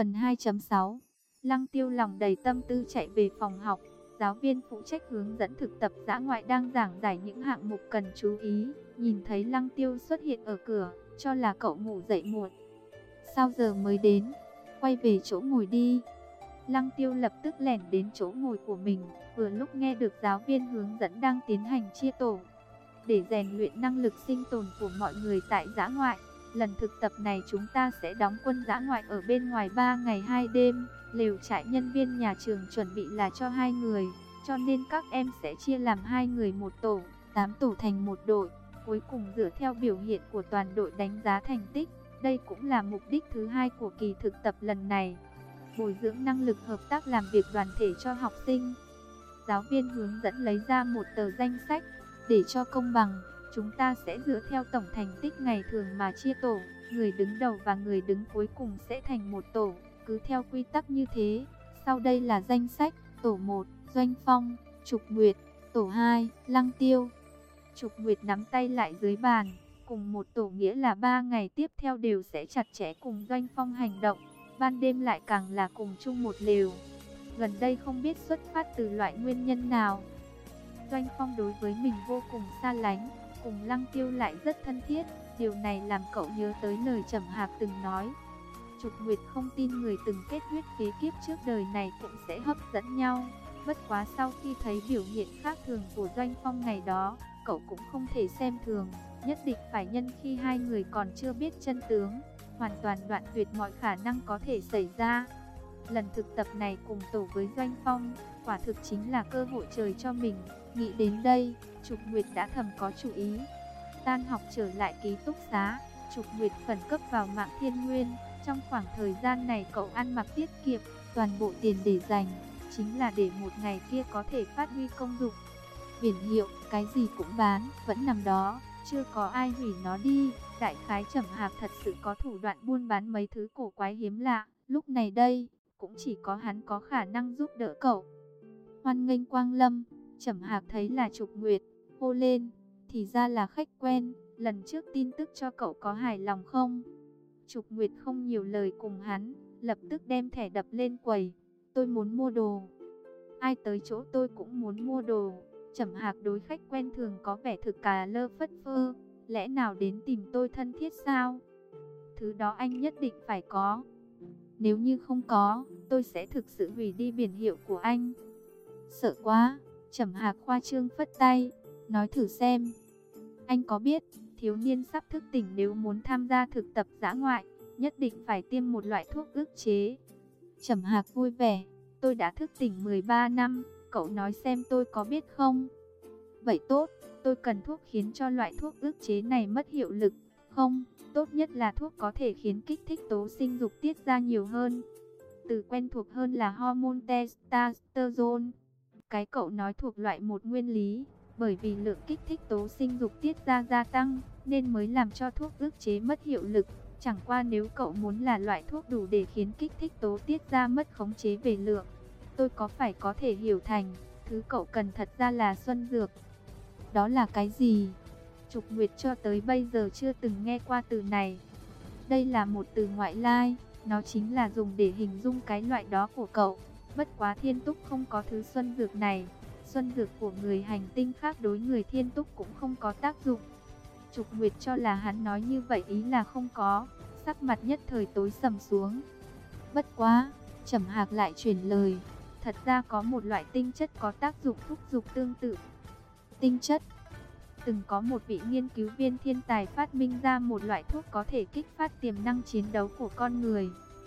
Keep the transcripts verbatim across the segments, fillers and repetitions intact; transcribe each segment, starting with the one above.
Phần hai chấm sáu. Lăng Tiêu lòng đầy tâm tư chạy về phòng học. Giáo viên phụ trách hướng dẫn thực tập dã ngoại đang giảng giải những hạng mục cần chú ý. Nhìn thấy Lăng Tiêu xuất hiện ở cửa, cho là cậu ngủ dậy muộn. Sao giờ mới đến? Quay về chỗ ngồi đi. Lăng Tiêu lập tức lẻn đến chỗ ngồi của mình, vừa lúc nghe được giáo viên hướng dẫn đang tiến hành chia tổ. Để rèn luyện năng lực sinh tồn của mọi người tại dã ngoại, lần thực tập này chúng ta sẽ đóng quân dã ngoại ở bên ngoài ba ngày hai đêm. Lều trại nhân viên nhà trường chuẩn bị là cho hai người, cho nên các em sẽ chia làm hai người một tổ, tám tổ thành một đội. Cuối cùng dựa theo biểu hiện của toàn đội đánh giá thành tích. Đây cũng là mục đích thứ hai của kỳ thực tập lần này. Bồi dưỡng năng lực hợp tác làm việc đoàn thể cho học sinh. Giáo viên hướng dẫn lấy ra một tờ danh sách. Để cho công bằng, chúng ta sẽ dựa theo tổng thành tích ngày thường mà chia tổ. Người đứng đầu và người đứng cuối cùng sẽ thành một tổ, cứ theo quy tắc như thế. Sau đây là danh sách. Tổ một, Doanh Phong, Trục Nguyệt. Tổ hai, Lăng Tiêu. Trục Nguyệt nắm tay lại dưới bàn. Cùng một tổ nghĩa là ba ngày tiếp theo đều sẽ chặt chẽ cùng Doanh Phong hành động. Ban đêm lại càng là cùng chung một lều. Gần đây không biết xuất phát từ loại nguyên nhân nào, Doanh Phong đối với mình vô cùng xa lánh, cùng Lăng Tiêu lại rất thân thiết. Điều này làm cậu nhớ tới lời Trầm Hạc từng nói. Trục Nguyệt không tin người từng kết huyết kế kiếp trước đời này cũng sẽ hấp dẫn nhau. Bất quá sau khi thấy biểu hiện khác thường của Doanh Phong ngày đó, cậu cũng không thể xem thường, nhất định phải nhân khi hai người còn chưa biết chân tướng, hoàn toàn đoạn tuyệt mọi khả năng có thể xảy ra. Lần thực tập này cùng tổ với Doanh Phong, quả thực chính là cơ hội trời cho mình. Nghĩ đến đây, Trục Nguyệt đã thầm có chủ ý. Tan học trở lại ký túc xá, Trục Nguyệt khẩn cấp vào mạng Thiên Nguyên. Trong khoảng thời gian này cậu ăn mặc tiết kiệm, toàn bộ tiền để dành, chính là để một ngày kia có thể phát huy công dụng. Biển hiệu, cái gì cũng bán, vẫn nằm đó, chưa có ai hủy nó đi. Đại khái Trầm Hạc thật sự có thủ đoạn buôn bán mấy thứ cổ quái hiếm lạ. Lúc này đây, cũng chỉ có hắn có khả năng giúp đỡ cậu. Hoan nghênh quang lâm. Trầm Hạc thấy là Trục Nguyệt, hô lên, thì ra là khách quen. Lần trước tin tức cho cậu có hài lòng không? Trục Nguyệt không nhiều lời cùng hắn, lập tức đem thẻ đập lên quầy. Tôi muốn mua đồ. Ai tới chỗ tôi cũng muốn mua đồ. Trầm Hạc đối khách quen thường có vẻ thực cà lơ phất phơ. Lẽ nào đến tìm tôi thân thiết sao? Thứ đó anh nhất định phải có. Nếu như không có, tôi sẽ thực sự hủy đi biển hiệu của anh. Sợ quá. Trầm Hạc khoa trương phất tay, nói thử xem. Anh có biết, thiếu niên sắp thức tỉnh nếu muốn tham gia thực tập dã ngoại, nhất định phải tiêm một loại thuốc ức chế. Trầm Hạc vui vẻ, tôi đã thức tỉnh mười ba năm, cậu nói xem tôi có biết không? Vậy tốt, tôi cần thuốc khiến cho loại thuốc ức chế này mất hiệu lực. Không, tốt nhất là thuốc có thể khiến kích thích tố sinh dục tiết ra nhiều hơn. Từ quen thuộc hơn là hormone testosterone. Cái cậu nói thuộc loại một nguyên lý, bởi vì lượng kích thích tố sinh dục tiết ra gia tăng, nên mới làm cho thuốc ức chế mất hiệu lực. Chẳng qua nếu cậu muốn là loại thuốc đủ để khiến kích thích tố tiết ra mất khống chế về lượng, tôi có phải có thể hiểu thành, thứ cậu cần thật ra là xuân dược. Đó là cái gì? Trục Nguyệt cho tới bây giờ chưa từng nghe qua từ này. Đây là một từ ngoại lai, nó chính là dùng để hình dung cái loại đó của cậu. Bất quá Thiên Túc không có thứ xuân dược này. Xuân dược của người hành tinh khác đối người Thiên Túc cũng không có tác dụng. Trục Nguyệt cho là hắn nói như vậy ý là không có, sắc mặt nhất thời tối sầm xuống. Bất quá, Trầm Hạc lại chuyển lời, thật ra có một loại tinh chất có tác dụng thúc giục tương tự. Tinh chất? Từng có một vị nghiên cứu viên thiên tài phát minh ra một loại thuốc có thể kích phát tiềm năng chiến đấu của con người.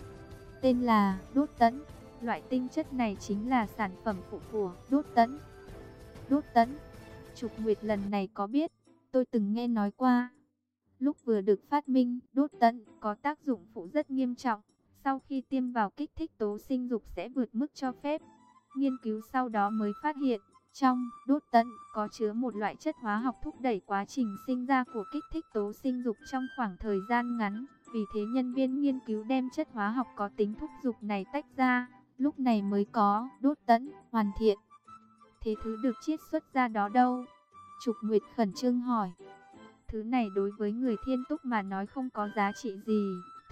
Tên là đốt tẫn. Loại tinh chất này chính là sản phẩm phụ của đốt tẫn. Đốt tẫn? Trục Nguyệt lần này có biết, tôi từng nghe nói qua. Lúc vừa được phát minh, đốt tẫn có tác dụng phụ rất nghiêm trọng. Sau khi tiêm vào kích thích tố sinh dục sẽ vượt mức cho phép. Nghiên cứu sau đó mới phát hiện, trong đốt tẫn có chứa một loại chất hóa học thúc đẩy quá trình sinh ra của kích thích tố sinh dục trong khoảng thời gian ngắn. Vì thế nhân viên nghiên cứu đem chất hóa học có tính thúc giục này tách ra, lúc này mới có đốt tẫn hoàn thiện. Thế thứ được chiết xuất ra đó đâu? Trục Nguyệt khẩn trương hỏi. Thứ này đối với người Thiên Túc mà nói không có giá trị gì.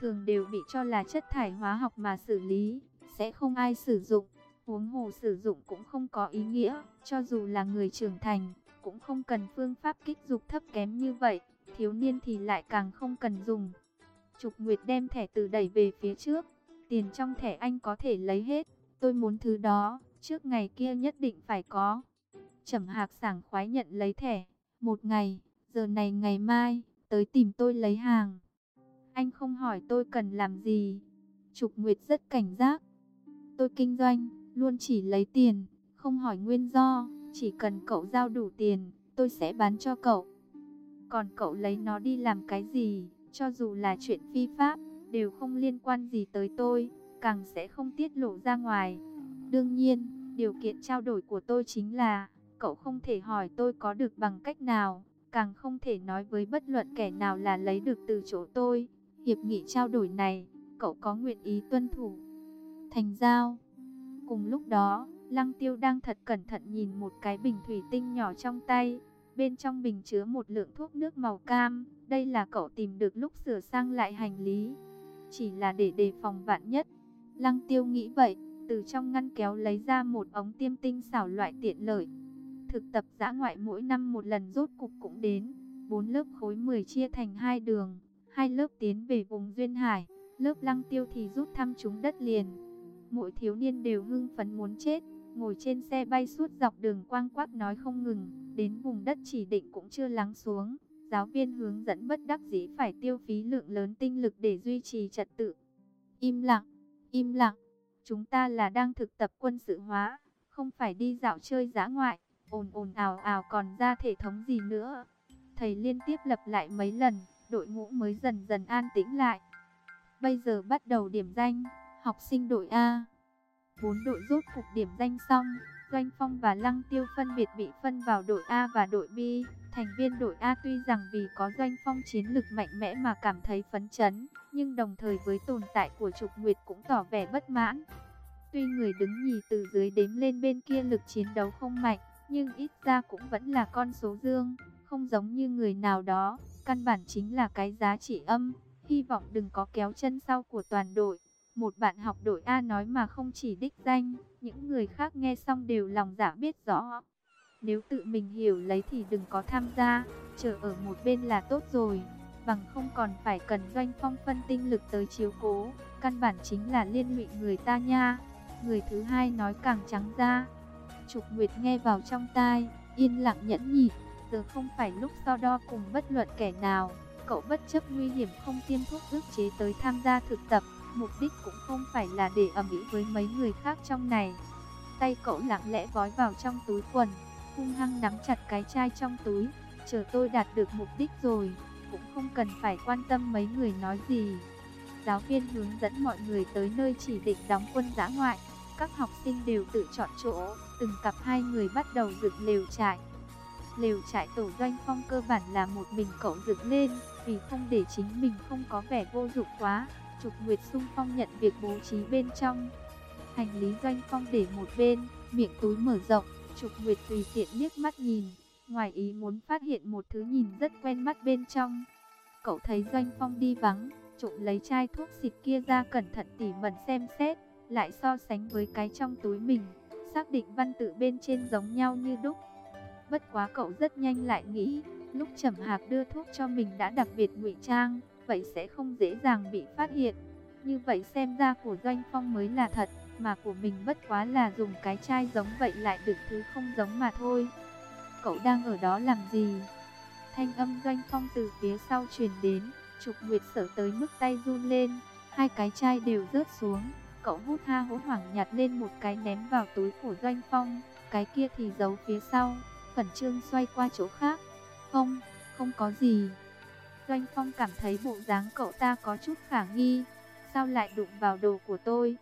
thường đều bị cho là chất thải hóa học mà xử lý, sẽ không ai sử dụng. Huống hồ sử dụng cũng không có ý nghĩa, cho dù là người trưởng thành, cũng không cần phương pháp kích dục thấp kém như vậy, thiếu niên thì lại càng không cần dùng. Trục Nguyệt đem thẻ từ đẩy về phía trước, tiền trong thẻ anh có thể lấy hết, tôi muốn thứ đó, trước ngày kia nhất định phải có. Trầm Hạc sảng khoái nhận lấy thẻ, một ngày, giờ này ngày mai, tới tìm tôi lấy hàng. Anh không hỏi tôi cần làm gì. Trục Nguyệt rất cảnh giác. Tôi kinh doanh, luôn chỉ lấy tiền, không hỏi nguyên do, chỉ cần cậu giao đủ tiền, tôi sẽ bán cho cậu. Còn cậu lấy nó đi làm cái gì, cho dù là chuyện phi pháp, đều không liên quan gì tới tôi, càng sẽ không tiết lộ ra ngoài. Đương nhiên, điều kiện trao đổi của tôi chính là, cậu không thể hỏi tôi có được bằng cách nào, càng không thể nói với bất luận kẻ nào là lấy được từ chỗ tôi. Hiệp nghị trao đổi này, cậu có nguyện ý tuân thủ? Thành giao. Cùng lúc đó, Lăng Tiêu đang thật cẩn thận nhìn một cái bình thủy tinh nhỏ trong tay. Bên trong bình chứa một lượng thuốc nước màu cam. Đây là cậu tìm được lúc sửa sang lại hành lý, chỉ là để đề phòng vạn nhất. Lăng Tiêu nghĩ vậy, từ trong ngăn kéo lấy ra một ống tiêm tinh xảo loại tiện lợi. Thực tập dã ngoại mỗi năm một lần rốt cục cũng đến. Bốn lớp khối mười chia thành hai đường, hai lớp tiến về vùng duyên hải, lớp Lăng Tiêu thì rút thăm trúng đất liền. Mỗi thiếu niên đều hưng phấn muốn chết, ngồi trên xe bay suốt dọc đường quang quác nói không ngừng, đến vùng đất chỉ định cũng chưa lắng xuống. Giáo viên hướng dẫn bất đắc dĩ phải tiêu phí lượng lớn tinh lực để duy trì trật tự. Im lặng, im lặng, chúng ta là đang thực tập quân sự hóa, không phải đi dạo chơi dã ngoại, ồn ồn ào ào còn ra thể thống gì nữa. Thầy liên tiếp lặp lại mấy lần, đội ngũ mới dần dần an tĩnh lại. Bây giờ bắt đầu điểm danh, học sinh đội A. Bốn đội rốt cục điểm danh xong, Doanh Phong và Lăng Tiêu phân biệt bị phân vào đội A và đội B. Thành viên đội A tuy rằng vì có Doanh Phong chiến lực mạnh mẽ mà cảm thấy phấn chấn, nhưng đồng thời với tồn tại của Trục Nguyệt cũng tỏ vẻ bất mãn. Tuy người đứng nhì từ dưới đếm lên bên kia lực chiến đấu không mạnh, nhưng ít ra cũng vẫn là con số dương, không giống như người nào đó, căn bản chính là cái giá trị âm. Hy vọng đừng có kéo chân sau của toàn đội. Một bạn học đội A nói mà không chỉ đích danh, những người khác nghe xong đều lòng dạ biết rõ. Nếu tự mình hiểu lấy thì đừng có tham gia, chờ ở một bên là tốt rồi, bằng không còn phải cần Doanh Phong phân tinh lực tới chiếu cố, căn bản chính là liên lụy người ta nha. Người thứ hai nói càng trắng ra. Trục Nguyệt nghe vào trong tai, yên lặng nhẫn nhịn, giờ không phải lúc so đo cùng bất luận kẻ nào. Cậu bất chấp nguy hiểm không tiêm thuốc ức chế tới tham gia thực tập, mục đích cũng không phải là để ầm ĩ với mấy người khác trong này. Tay cậu lặng lẽ vói vào trong túi quần, hung hăng nắm chặt cái chai trong túi, chờ tôi đạt được mục đích rồi, cũng không cần phải quan tâm mấy người nói gì. Giáo viên hướng dẫn mọi người tới nơi chỉ định đóng quân dã ngoại, các học sinh đều tự chọn chỗ, từng cặp hai người bắt đầu dựng lều trại. Lều trại tổ Doanh Phong cơ bản là một mình cậu dựng lên, vì không để chính mình không có vẻ vô dụng quá. Trục Nguyệt xung phong nhận việc bố trí bên trong. Hành lý Doanh Phong để một bên, miệng túi mở rộng, Trục Nguyệt tùy tiện liếc mắt nhìn, ngoài ý muốn phát hiện một thứ nhìn rất quen mắt bên trong. Cậu thấy Doanh Phong đi vắng, trộm lấy chai thuốc xịt kia ra cẩn thận tỉ mẩn xem xét, lại so sánh với cái trong túi mình, xác định văn tự bên trên giống nhau như đúc. Bất quá cậu rất nhanh lại nghĩ, lúc Trầm Hạc đưa thuốc cho mình đã đặc biệt ngụy trang, vậy sẽ không dễ dàng bị phát hiện. Như vậy xem ra của Doanh Phong mới là thật, mà của mình bất quá là dùng cái chai giống vậy lại được thứ không giống mà thôi. Cậu đang ở đó làm gì? Thanh âm Doanh Phong từ phía sau truyền đến, Trục Nguyệt sợ tới mức tay run lên, hai cái chai đều rớt xuống. Cậu hút ha hốt hoảng nhặt lên một cái ném vào túi của Doanh Phong, cái kia thì giấu phía sau, khẩn trương xoay qua chỗ khác. Không, không có gì. Doanh Phong cảm thấy bộ dáng cậu ta có chút khả nghi, sao lại đụng vào đồ của tôi?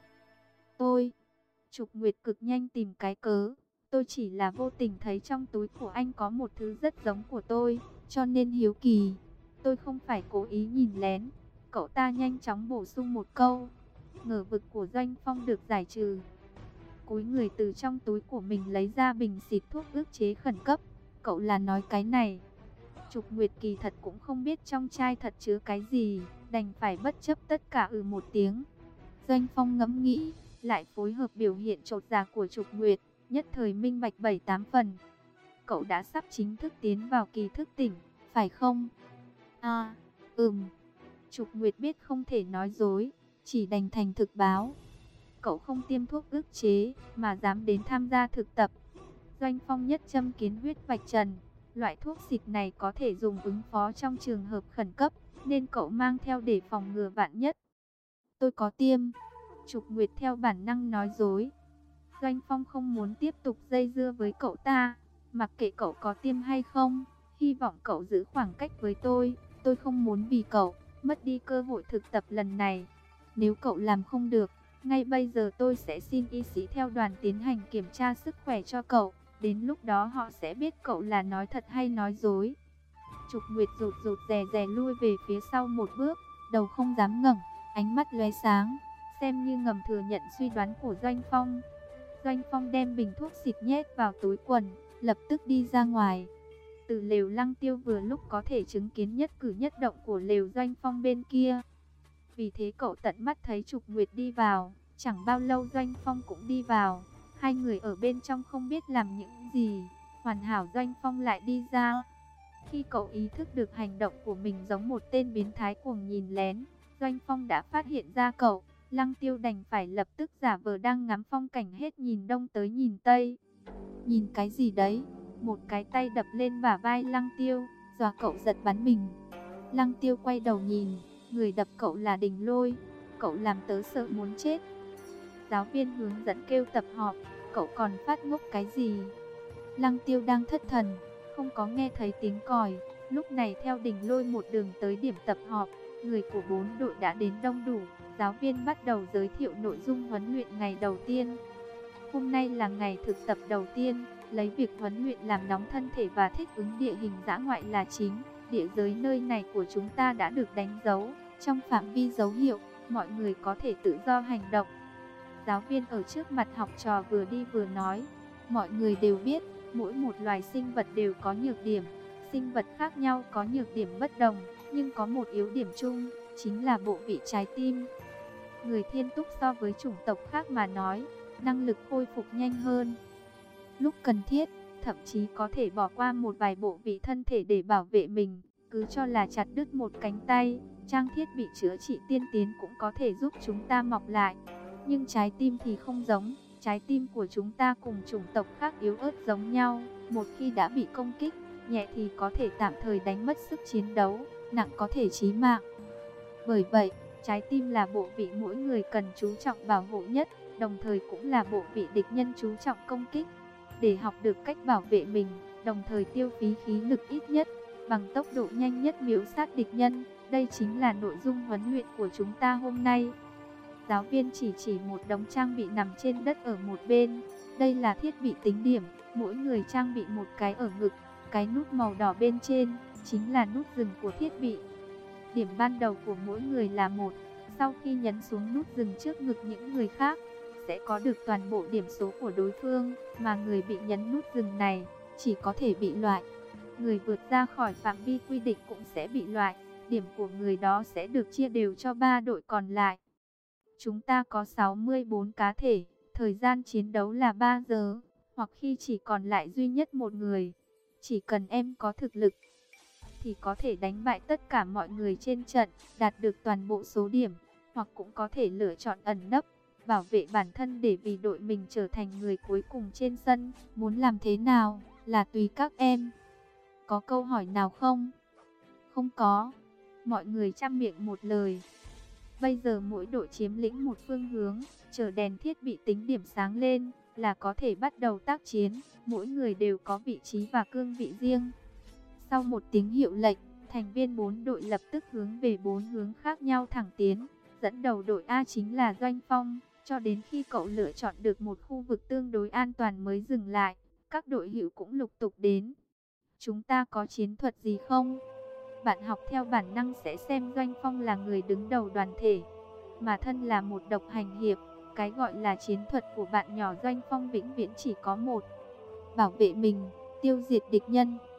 Tôi, Trục Nguyệt cực nhanh tìm cái cớ, tôi chỉ là vô tình thấy trong túi của anh có một thứ rất giống của tôi, cho nên hiếu kỳ. Tôi không phải cố ý nhìn lén. Cậu ta nhanh chóng bổ sung một câu. Ngờ vực của Doanh Phong được giải trừ. Cúi người từ trong túi của mình lấy ra bình xịt thuốc ức chế khẩn cấp. Cậu là nói cái này? Trục Nguyệt kỳ thật cũng không biết trong chai thật chứa cái gì, đành phải bất chấp tất cả ừ một tiếng. Doanh Phong ngẫm nghĩ, lại phối hợp biểu hiện chột dạ của Trục Nguyệt, nhất thời minh bạch bảy tám phần. Cậu đã sắp chính thức tiến vào kỳ thức tỉnh, phải không? À, ừm. Trục Nguyệt biết không thể nói dối, chỉ đành thành thực báo. Cậu không tiêm thuốc ức chế, mà dám đến tham gia thực tập. Doanh Phong nhất châm kiến huyết vạch trần. Loại thuốc xịt này có thể dùng ứng phó trong trường hợp khẩn cấp, nên cậu mang theo để phòng ngừa vạn nhất. Tôi có tiêm. Trục Nguyệt theo bản năng nói dối. Doanh Phong không muốn tiếp tục dây dưa với cậu ta. Mặc kệ cậu có tiêm hay không, hy vọng cậu giữ khoảng cách với tôi. Tôi không muốn vì cậu mất đi cơ hội thực tập lần này. Nếu cậu làm không được, ngay bây giờ tôi sẽ xin y sĩ theo đoàn tiến hành kiểm tra sức khỏe cho cậu. Đến lúc đó họ sẽ biết cậu là nói thật hay nói dối. Trục Nguyệt rụt rụt rè rè lui về phía sau một bước, đầu không dám ngẩng, ánh mắt lóe sáng, xem như ngầm thừa nhận suy đoán của Doanh Phong. Doanh Phong đem bình thuốc xịt nhét vào túi quần, lập tức đi ra ngoài. Từ lều Lăng Tiêu vừa lúc có thể chứng kiến nhất cử nhất động của lều Doanh Phong bên kia. Vì thế cậu tận mắt thấy Trục Nguyệt đi vào, chẳng bao lâu Doanh Phong cũng đi vào. Hai người ở bên trong không biết làm những gì, hoàn hảo Doanh Phong lại đi ra. Khi cậu ý thức được hành động của mình giống một tên biến thái cuồng nhìn lén, Doanh Phong đã phát hiện ra cậu. Lăng Tiêu đành phải lập tức giả vờ đang ngắm phong cảnh hết nhìn đông tới nhìn tây. Nhìn cái gì đấy? Một cái tay đập lên bả vai Lăng Tiêu, dọa cậu giật bắn mình. Lăng Tiêu quay đầu nhìn, người đập cậu là Đình Lôi. Cậu làm tớ sợ muốn chết. Giáo viên hướng dẫn kêu tập họp, cậu còn phát ngốc cái gì? Lăng Tiêu đang thất thần, không có nghe thấy tiếng còi. Lúc này theo Đình Lôi một đường tới điểm tập họp, người của bốn đội đã đến đông đủ. Giáo viên bắt đầu giới thiệu nội dung huấn luyện ngày đầu tiên. Hôm nay là ngày thực tập đầu tiên, lấy việc huấn luyện làm nóng thân thể và thích ứng địa hình dã ngoại là chính. Địa giới nơi này của chúng ta đã được đánh dấu, trong phạm vi dấu hiệu, mọi người có thể tự do hành động. Giáo viên ở trước mặt học trò vừa đi vừa nói, mọi người đều biết, mỗi một loài sinh vật đều có nhược điểm. Sinh vật khác nhau có nhược điểm bất đồng, nhưng có một yếu điểm chung, chính là bộ vị trái tim. Người thiên túc so với chủng tộc khác mà nói, năng lực khôi phục nhanh hơn. Lúc cần thiết, thậm chí có thể bỏ qua một vài bộ vị thân thể để bảo vệ mình. Cứ cho là chặt đứt một cánh tay, trang thiết bị chữa trị tiên tiến cũng có thể giúp chúng ta mọc lại. Nhưng trái tim thì không giống, trái tim của chúng ta cùng chủng tộc khác yếu ớt giống nhau. Một khi đã bị công kích, nhẹ thì có thể tạm thời đánh mất sức chiến đấu, nặng có thể chí mạng. Bởi vậy, trái tim là bộ vị mỗi người cần chú trọng bảo hộ nhất, đồng thời cũng là bộ vị địch nhân chú trọng công kích. Để học được cách bảo vệ mình, đồng thời tiêu phí khí lực ít nhất, bằng tốc độ nhanh nhất miễu sát địch nhân, đây chính là nội dung huấn luyện của chúng ta hôm nay. Giáo viên chỉ chỉ một đống trang bị nằm trên đất ở một bên. Đây là thiết bị tính điểm, mỗi người trang bị một cái ở ngực. Cái nút màu đỏ bên trên chính là nút dừng của thiết bị. Điểm ban đầu của mỗi người là một. Sau khi nhấn xuống nút dừng trước ngực những người khác, sẽ có được toàn bộ điểm số của đối phương, mà người bị nhấn nút dừng này chỉ có thể bị loại. Người vượt ra khỏi phạm vi quy định cũng sẽ bị loại. Điểm của người đó sẽ được chia đều cho ba đội còn lại. Chúng ta có sáu mươi bốn cá thể, thời gian chiến đấu là ba giờ, hoặc khi chỉ còn lại duy nhất một người. Chỉ cần em có thực lực, thì có thể đánh bại tất cả mọi người trên trận, đạt được toàn bộ số điểm, hoặc cũng có thể lựa chọn ẩn nấp, bảo vệ bản thân để vì đội mình trở thành người cuối cùng trên sân. Muốn làm thế nào, là tùy các em. Có câu hỏi nào không? Không có. Mọi người chăm miệng một lời. Bây giờ mỗi đội chiếm lĩnh một phương hướng, chờ đèn thiết bị tính điểm sáng lên, là có thể bắt đầu tác chiến. Mỗi người đều có vị trí và cương vị riêng. Sau một tiếng hiệu lệnh, thành viên bốn đội lập tức hướng về bốn hướng khác nhau thẳng tiến. Dẫn đầu đội A chính là Doanh Phong, cho đến khi cậu lựa chọn được một khu vực tương đối an toàn mới dừng lại. Các đội hữu cũng lục tục đến. Chúng ta có chiến thuật gì không? Bạn học theo bản năng sẽ xem Doanh Phong là người đứng đầu đoàn thể, mà thân là một độc hành hiệp. Cái gọi là chiến thuật của bạn nhỏ Doanh Phong vĩnh viễn chỉ có một: bảo vệ mình, tiêu diệt địch nhân.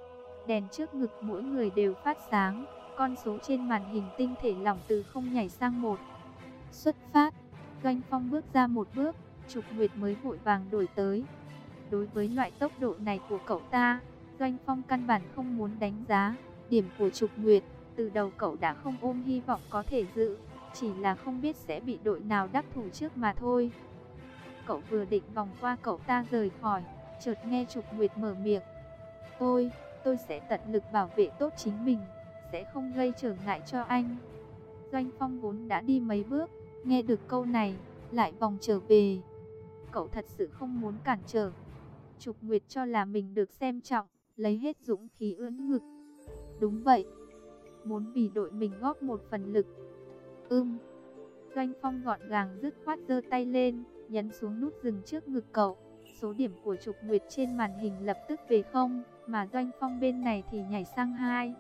Đèn trước ngực mỗi người đều phát sáng, con số trên màn hình tinh thể lỏng từ không nhảy sang một. Xuất phát, Doanh Phong bước ra một bước, Trục Nguyệt mới vội vàng đuổi tới. Đối với loại tốc độ này của cậu ta, Doanh Phong căn bản không muốn đánh giá điểm của Trục Nguyệt. Từ đầu cậu đã không ôm hy vọng có thể giữ, chỉ là không biết sẽ bị đội nào đắc thủ trước mà thôi. Cậu vừa định vòng qua cậu ta rời khỏi, chợt nghe Trục Nguyệt mở miệng. Tôi, tôi sẽ tận lực bảo vệ tốt chính mình, sẽ không gây trở ngại cho anh. Doanh Phong vốn đã đi mấy bước, nghe được câu này, lại vòng trở về. Cậu thật sự không muốn cản trở. Trục Nguyệt cho là mình được xem trọng, lấy hết dũng khí ưỡn ngực. Đúng vậy, muốn vì đội mình góp một phần lực. Ưm. Doanh Phong gọn gàng dứt khoát giơ tay lên, nhấn xuống nút dừng trước ngực cậu. Số điểm của Trục Nguyệt trên màn hình lập tức về không, mà Doanh Phong bên này thì nhảy sang hai.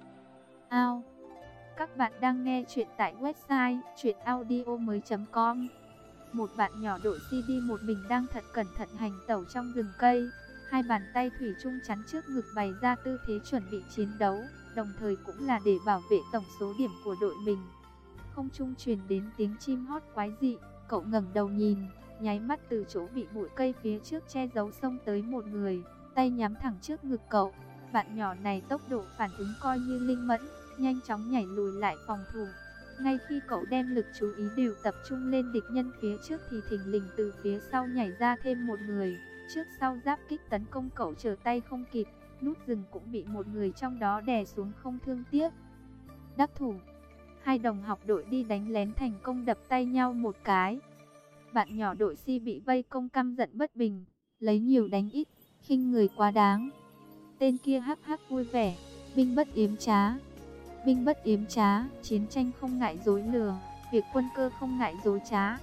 Ao. Các bạn đang nghe chuyện tại website truyện audio mới chấm com. Một bạn nhỏ đội xê đê một mình đang thật cẩn thận hành tẩu trong rừng cây. Hai bàn tay thủy chung chắn trước ngực bày ra tư thế chuẩn bị chiến đấu, đồng thời cũng là để bảo vệ tổng số điểm của đội mình. Không trung truyền đến tiếng chim hót quái dị, cậu ngẩng đầu nhìn, nháy mắt từ chỗ bị bụi cây phía trước che giấu xông tới một người, tay nhắm thẳng trước ngực cậu. Bạn nhỏ này tốc độ phản ứng coi như linh mẫn, nhanh chóng nhảy lùi lại phòng thủ. Ngay khi cậu đem lực chú ý đều tập trung lên địch nhân phía trước thì thình lình từ phía sau nhảy ra thêm một người. Trước sau giáp kích tấn công cậu trở tay không kịp, nút dừng cũng bị một người trong đó đè xuống không thương tiếc. Đắc thủ. Hai đồng học đội đi đánh lén thành công đập tay nhau một cái. Bạn nhỏ đội C bị vây công căm giận bất bình, lấy nhiều đánh ít, khinh người quá đáng. Tên kia hắc hắc vui vẻ, binh bất yếm trá. Binh bất yếm trá, chiến tranh không ngại dối lừa, việc quân cơ không ngại dối trá.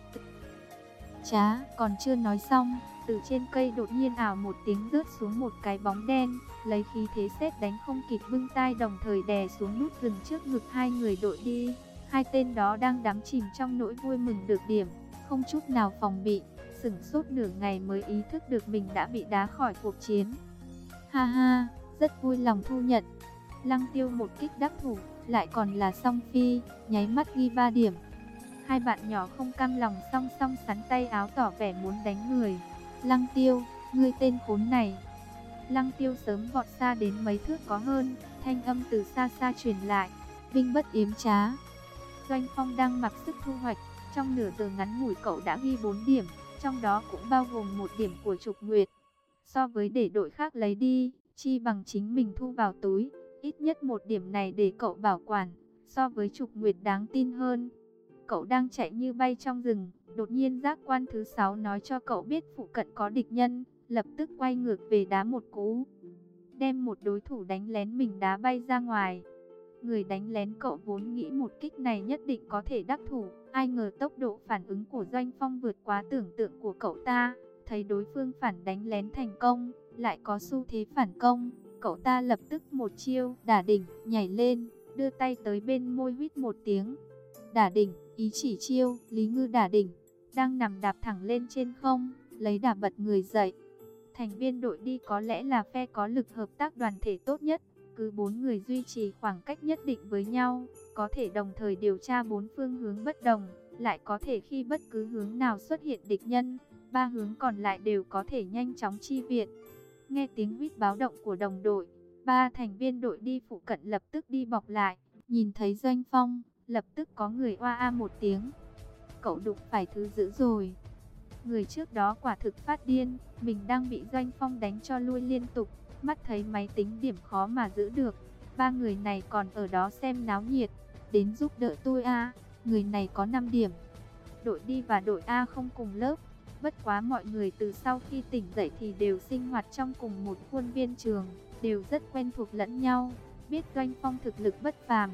Trá, còn chưa nói xong, từ trên cây đột nhiên ảo một tiếng rớt xuống một cái bóng đen, lấy khí thế sét đánh không kịp bưng tai đồng thời đè xuống nút dừng trước ngực hai người đội đi. Hai tên đó đang đắm chìm trong nỗi vui mừng được điểm, không chút nào phòng bị, sửng sốt nửa ngày mới ý thức được mình đã bị đá khỏi cuộc chiến. Ha ha, rất vui lòng thu nhận. Lăng Tiêu một kích đắc thủ, lại còn là song phi, nháy mắt ghi ba điểm. Hai bạn nhỏ không cam lòng song song sắn tay áo tỏ vẻ muốn đánh người. Lăng Tiêu, ngươi tên khốn này. Lăng Tiêu sớm vọt xa đến mấy thước có hơn, thanh âm từ xa xa truyền lại. Binh bất yếm trá. Doanh Phong đang mặc sức thu hoạch, trong nửa giờ ngắn ngủi cậu đã ghi bốn điểm, trong đó cũng bao gồm một điểm của Trục Nguyệt. So với để đội khác lấy đi, chi bằng chính mình thu vào túi, ít nhất một điểm này để cậu bảo quản, so với Trục Nguyệt đáng tin hơn. Cậu đang chạy như bay trong rừng, đột nhiên giác quan thứ sáu nói cho cậu biết phụ cận có địch nhân, lập tức quay ngược về đá một cú, đem một đối thủ đánh lén mình đá bay ra ngoài. Người đánh lén cậu vốn nghĩ một kích này nhất định có thể đắc thủ, ai ngờ tốc độ phản ứng của Doanh Phong vượt quá tưởng tượng của cậu ta, thấy đối phương phản đánh lén thành công, lại có xu thế phản công, cậu ta lập tức một chiêu đả đỉnh, nhảy lên, đưa tay tới bên môi huýt một tiếng. Đả đỉnh, ý chỉ chiêu, Lý Ngư đả đỉnh, đang nằm đạp thẳng lên trên không, lấy đà bật người dậy. Thành viên đội đi có lẽ là phe có lực hợp tác đoàn thể tốt nhất, cứ bốn người duy trì khoảng cách nhất định với nhau, có thể đồng thời điều tra bốn phương hướng bất đồng, lại có thể khi bất cứ hướng nào xuất hiện địch nhân, ba hướng còn lại đều có thể nhanh chóng chi viện. Nghe tiếng huýt báo động của đồng đội, ba thành viên đội đi phụ cận lập tức đi bọc lại, nhìn thấy Doanh Phong, lập tức có người oa a một tiếng. Cậu đụng phải thứ dữ rồi. Người trước đó quả thực phát điên, mình đang bị Doanh Phong đánh cho lui liên tục, mắt thấy máy tính điểm khó mà giữ được. Ba người này còn ở đó xem náo nhiệt, đến giúp đỡ tôi a. Người này có năm điểm. Đội đi và đội A không cùng lớp, bất quá mọi người từ sau khi tỉnh dậy thì đều sinh hoạt trong cùng một khuôn viên trường, đều rất quen thuộc lẫn nhau, biết Doanh Phong thực lực bất phàm.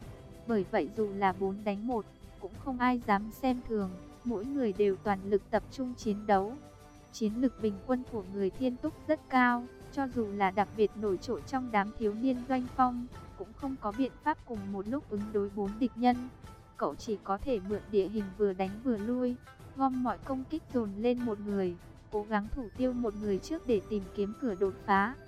Bởi vậy dù là bốn đánh một, cũng không ai dám xem thường, mỗi người đều toàn lực tập trung chiến đấu. Chiến lực bình quân của người Thiên Túc rất cao, cho dù là đặc biệt nổi trội trong đám thiếu niên Doanh Phong, cũng không có biện pháp cùng một lúc ứng đối bốn địch nhân. Cậu chỉ có thể mượn địa hình vừa đánh vừa lui, gom mọi công kích dồn lên một người, cố gắng thủ tiêu một người trước để tìm kiếm cửa đột phá.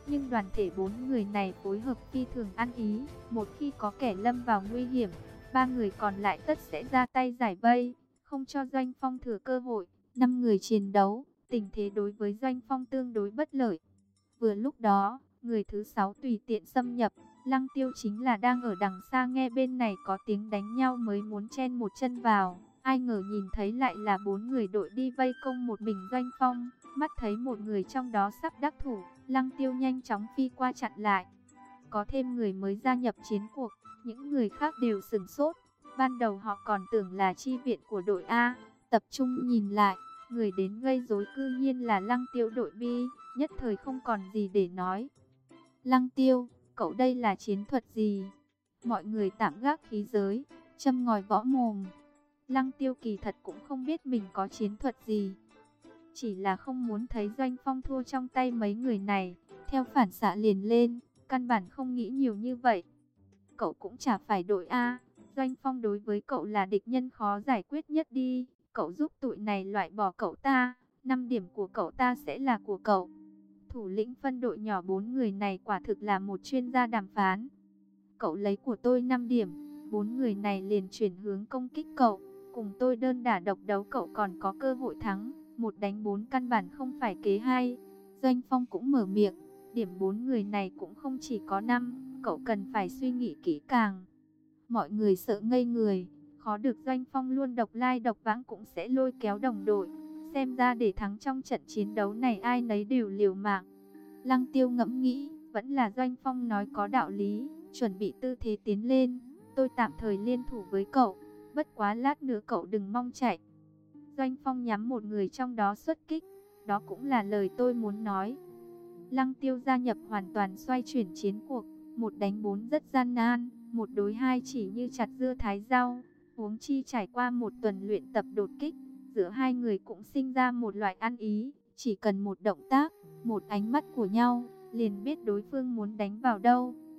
Nhưng đoàn thể bốn người này phối hợp phi thường ăn ý, một khi có kẻ lâm vào nguy hiểm, ba người còn lại tất sẽ ra tay giải vây, không cho Doanh Phong thừa cơ hội. Năm người chiến đấu, tình thế đối với Doanh Phong tương đối bất lợi. Vừa lúc đó, người thứ sáu tùy tiện xâm nhập, Lăng Tiêu chính là đang ở đằng xa nghe bên này có tiếng đánh nhau mới muốn chen một chân vào. Ai ngờ nhìn thấy lại là bốn người đội đi vây công một mình Doanh Phong. Mắt thấy một người trong đó sắp đắc thủ, Lăng Tiêu nhanh chóng phi qua chặn lại. Có thêm người mới gia nhập chiến cuộc, những người khác đều sửng sốt. Ban đầu họ còn tưởng là chi viện của đội A, tập trung nhìn lại, người đến gây rối cư nhiên là Lăng Tiêu đội B, nhất thời không còn gì để nói. Lăng Tiêu, cậu đây là chiến thuật gì? Mọi người tạm gác khí giới, châm ngòi võ mồm. Lăng Tiêu kỳ thật cũng không biết mình có chiến thuật gì, chỉ là không muốn thấy Doanh Phong thua trong tay mấy người này, theo phản xạ liền lên, căn bản không nghĩ nhiều như vậy. Cậu cũng chả phải đội A, Doanh Phong đối với cậu là địch nhân khó giải quyết nhất đi, cậu giúp tụi này loại bỏ cậu ta, năm điểm của cậu ta sẽ là của cậu. Thủ lĩnh phân đội nhỏ bốn người này quả thực là một chuyên gia đàm phán. Cậu lấy của tôi năm điểm, bốn người này liền chuyển hướng công kích cậu, cùng tôi đơn đả độc đấu cậu còn có cơ hội thắng. Một đánh bốn căn bản không phải kế hay. Doanh Phong cũng mở miệng, điểm bốn người này cũng không chỉ có năm, cậu cần phải suy nghĩ kỹ càng. Mọi người sợ ngây người, khó được Doanh Phong luôn độc lai độc vãng cũng sẽ lôi kéo đồng đội. Xem ra để thắng trong trận chiến đấu này ai nấy đều liều mạng. Lăng Tiêu ngẫm nghĩ, vẫn là Doanh Phong nói có đạo lý, chuẩn bị tư thế tiến lên. Tôi tạm thời liên thủ với cậu, bất quá lát nữa cậu đừng mong chạy. Doanh Phong nhắm một người trong đó xuất kích, đó cũng là lời tôi muốn nói. Lăng Tiêu gia nhập hoàn toàn xoay chuyển chiến cuộc, một đánh bốn rất gian nan, một đối hai chỉ như chặt dưa thái rau. Huống chi trải qua một tuần luyện tập đột kích, giữa hai người cũng sinh ra một loại ăn ý, chỉ cần một động tác, một ánh mắt của nhau, liền biết đối phương muốn đánh vào đâu.